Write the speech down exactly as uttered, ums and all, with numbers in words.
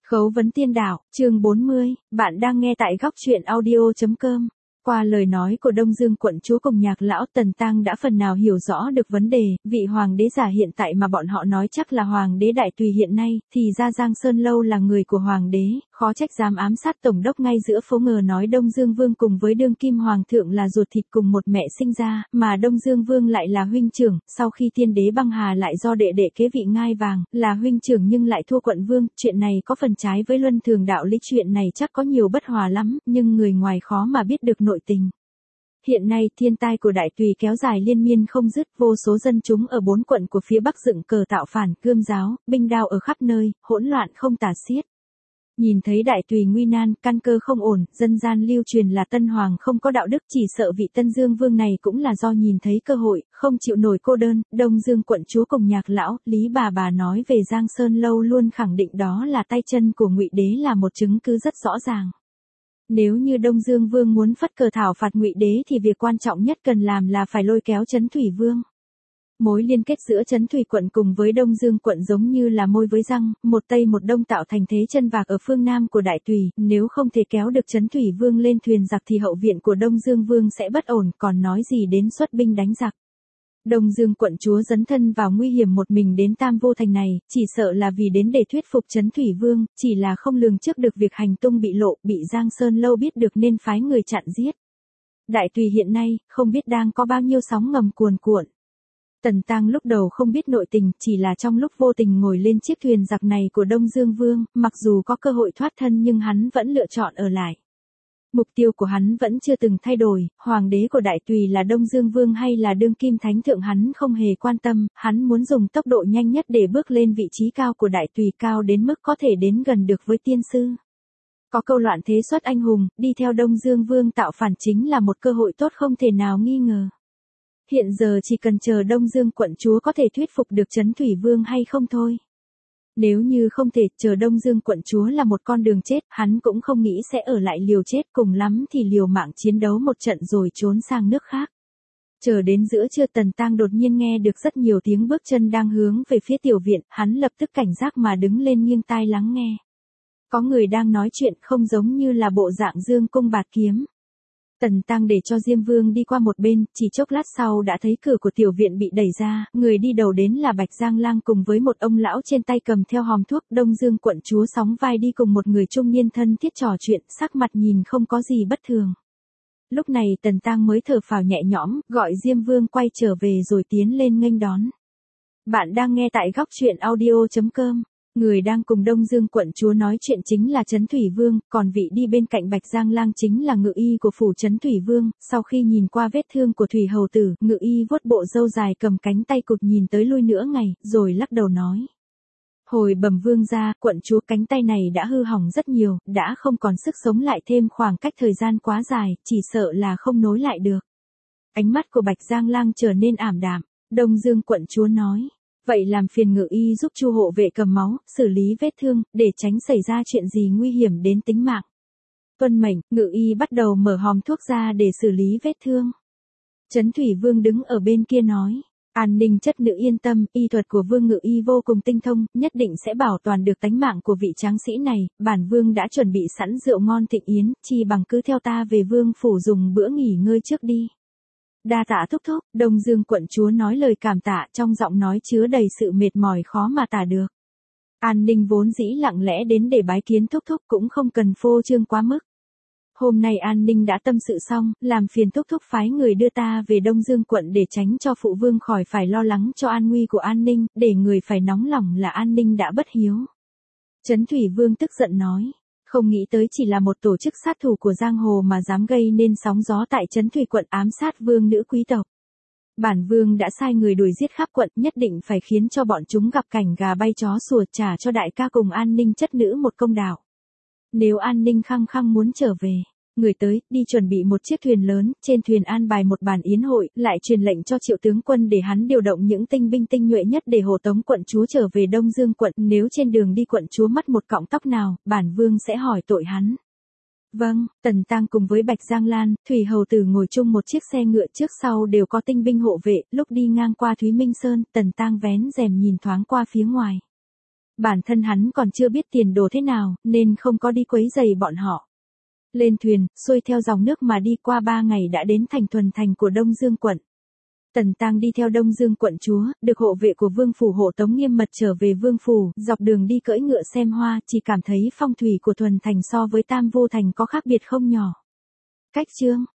Khấu vấn tiên đạo, chương bốn mươi, bạn đang nghe tại góc truyện audio chấm com. Qua lời nói của Đông Dương quận chúa cùng nhạc lão, Tần Tăng đã phần nào hiểu rõ được vấn đề, vị hoàng đế giả hiện tại mà bọn họ nói chắc là hoàng đế Đại Tùy hiện nay, thì ra Giang Sơn Lâu là người của hoàng đế, khó trách dám ám sát tổng đốc ngay giữa phố, ngờ nói Đông Dương Vương cùng với đương kim hoàng thượng là ruột thịt cùng một mẹ sinh ra, mà Đông Dương Vương lại là huynh trưởng, sau khi tiên đế băng hà lại do đệ đệ kế vị ngai vàng, là huynh trưởng nhưng lại thua quận vương, chuyện này có phần trái với luân thường đạo lý, chuyện này chắc có nhiều bất hòa lắm, nhưng người ngoài khó mà biết được nội tình. Hiện nay thiên tai của Đại Tùy kéo dài liên miên không dứt, vô số dân chúng ở bốn quận của phía Bắc dựng cờ tạo phản, gươm giáo, binh đao ở khắp nơi, hỗn loạn không tả xiết. Nhìn thấy Đại Tùy nguy nan, căn cơ không ổn, dân gian lưu truyền là Tân Hoàng không có đạo đức, chỉ sợ vị Tân Dương Vương này cũng là do nhìn thấy cơ hội, không chịu nổi cô đơn. Đông Dương quận chúa cùng nhạc lão, Lý bà bà nói về Giang Sơn Lâu luôn khẳng định đó là tay chân của Ngụy Đế, là một chứng cứ rất rõ ràng. Nếu như Đông Dương Vương muốn phất cờ thảo phạt Ngụy Đế thì việc quan trọng nhất cần làm là phải lôi kéo Trấn Thủy Vương. Mối liên kết giữa Trấn Thủy quận cùng với Đông Dương quận giống như là môi với răng, một tây một đông tạo thành thế chân vạc ở phương Nam của Đại Tùy, nếu không thể kéo được Trấn Thủy Vương lên thuyền giặc thì hậu viện của Đông Dương Vương sẽ bất ổn, còn nói gì đến xuất binh đánh giặc. Đông Dương quận chúa dấn thân vào nguy hiểm một mình đến Tam Vô Thành này, chỉ sợ là vì đến để thuyết phục Trấn Thủy Vương, chỉ là không lường trước được việc hành tung bị lộ, bị Giang Sơn Lâu biết được nên phái người chặn giết. Đại Tùy hiện nay, không biết đang có bao nhiêu sóng ngầm cuồn cuộn. Tần Tăng lúc đầu không biết nội tình, chỉ là trong lúc vô tình ngồi lên chiếc thuyền giặc này của Đông Dương Vương, mặc dù có cơ hội thoát thân nhưng hắn vẫn lựa chọn ở lại. Mục tiêu của hắn vẫn chưa từng thay đổi, hoàng đế của Đại Tùy là Đông Dương Vương hay là đương kim thánh thượng hắn không hề quan tâm, hắn muốn dùng tốc độ nhanh nhất để bước lên vị trí cao của Đại Tùy, cao đến mức có thể đến gần được với tiên sư. Có câu loạn thế xuất anh hùng, đi theo Đông Dương Vương tạo phản chính là một cơ hội tốt không thể nào nghi ngờ. Hiện giờ chỉ cần chờ Đông Dương quận chúa có thể thuyết phục được Trấn Thủy Vương hay không thôi. Nếu như không thể, chờ Đông Dương quận chúa là một con đường chết, hắn cũng không nghĩ sẽ ở lại liều chết, cùng lắm thì liều mạng chiến đấu một trận rồi trốn sang nước khác. Chờ đến giữa trưa, Tần Tăng đột nhiên nghe được rất nhiều tiếng bước chân đang hướng về phía tiểu viện, hắn lập tức cảnh giác mà đứng lên nghiêng tai lắng nghe. Có người đang nói chuyện, không giống như là bộ dạng dương cung bạt kiếm. Tần Tăng để cho Diêm Vương đi qua một bên, chỉ chốc lát sau đã thấy cửa của tiểu viện bị đẩy ra, người đi đầu đến là Bạch Giang Lang cùng với một ông lão trên tay cầm theo hòm thuốc. Đông Dương quận chúa sóng vai đi cùng một người trung niên thân thiết trò chuyện, sắc mặt nhìn không có gì bất thường. Lúc này Tần Tăng mới thở phào nhẹ nhõm, gọi Diêm Vương quay trở về rồi tiến lên nghênh đón. Bạn đang nghe tại góc truyện audio chấm com. Người đang cùng Đông Dương quận chúa nói chuyện chính là Trấn Thủy Vương, còn vị đi bên cạnh Bạch Giang Lang chính là ngự y của phủ Trấn Thủy Vương. Sau khi nhìn qua vết thương của Thủy hầu tử, ngự y vuốt bộ râu dài cầm cánh tay cụt nhìn tới lui nửa ngày, rồi lắc đầu nói. Hồi bẩm vương gia, quận chúa cánh tay này đã hư hỏng rất nhiều, đã không còn sức sống lại thêm khoảng cách thời gian quá dài, chỉ sợ là không nối lại được. Ánh mắt của Bạch Giang Lang trở nên ảm đạm. Đông Dương quận chúa nói. Vậy làm phiền ngự y giúp Chu hộ vệ cầm máu, xử lý vết thương, để tránh xảy ra chuyện gì nguy hiểm đến tính mạng. Tuân mệnh, ngự y bắt đầu mở hòm thuốc ra để xử lý vết thương. Trấn Thủy Vương đứng ở bên kia nói, an ninh chất nữ yên tâm, y thuật của Vương ngự y vô cùng tinh thông, nhất định sẽ bảo toàn được tánh mạng của vị tráng sĩ này, bản Vương đã chuẩn bị sẵn rượu ngon thịnh yến, chi bằng cứ theo ta về Vương phủ dùng bữa nghỉ ngơi trước đi. Đa tạ thúc thúc, Đông Dương quận chúa nói lời cảm tạ, trong giọng nói chứa đầy sự mệt mỏi khó mà tả được. An ninh vốn dĩ lặng lẽ đến để bái kiến thúc thúc cũng không cần phô trương quá mức. Hôm nay An ninh đã tâm sự xong, làm phiền thúc thúc phái người đưa ta về Đông Dương quận để tránh cho phụ vương khỏi phải lo lắng cho an nguy của An ninh, để người phải nóng lòng là An ninh đã bất hiếu. Trấn Thủy Vương tức giận nói. Không nghĩ tới chỉ là một tổ chức sát thủ của giang hồ mà dám gây nên sóng gió tại Trấn Thủy quận ám sát vương nữ quý tộc. Bản Vương đã sai người đuổi giết khắp quận, nhất định phải khiến cho bọn chúng gặp cảnh gà bay chó sủa, trả cho đại ca cùng An ninh chất nữ một công đạo. Nếu An ninh khăng khăng muốn trở về, người tới, đi chuẩn bị một chiếc thuyền lớn, trên thuyền an bài một bàn yến hội, lại truyền lệnh cho Triệu tướng quân để hắn điều động những tinh binh tinh nhuệ nhất để hộ tống quận chúa trở về Đông Dương quận, nếu trên đường đi quận chúa mất một cọng tóc nào, bản Vương sẽ hỏi tội hắn. Vâng, Tần Tăng cùng với Bạch Giang Lan, Thủy hầu tử ngồi chung một chiếc xe ngựa, trước sau đều có tinh binh hộ vệ, lúc đi ngang qua Thúy Minh Sơn, Tần Tăng vén rèm nhìn thoáng qua phía ngoài. Bản thân hắn còn chưa biết tiền đồ thế nào, nên không có đi quấy rầy bọn họ. Lên thuyền, xuôi theo dòng nước mà đi qua ba ngày đã đến thành Thuần Thành của Đông Dương quận. Tần Tăng đi theo Đông Dương quận chúa, được hộ vệ của vương phủ hộ tống nghiêm mật trở về vương phủ, dọc đường đi cưỡi ngựa xem hoa, chỉ cảm thấy phong thủy của Thuần Thành so với Tam Vô Thành có khác biệt không nhỏ. Cách chương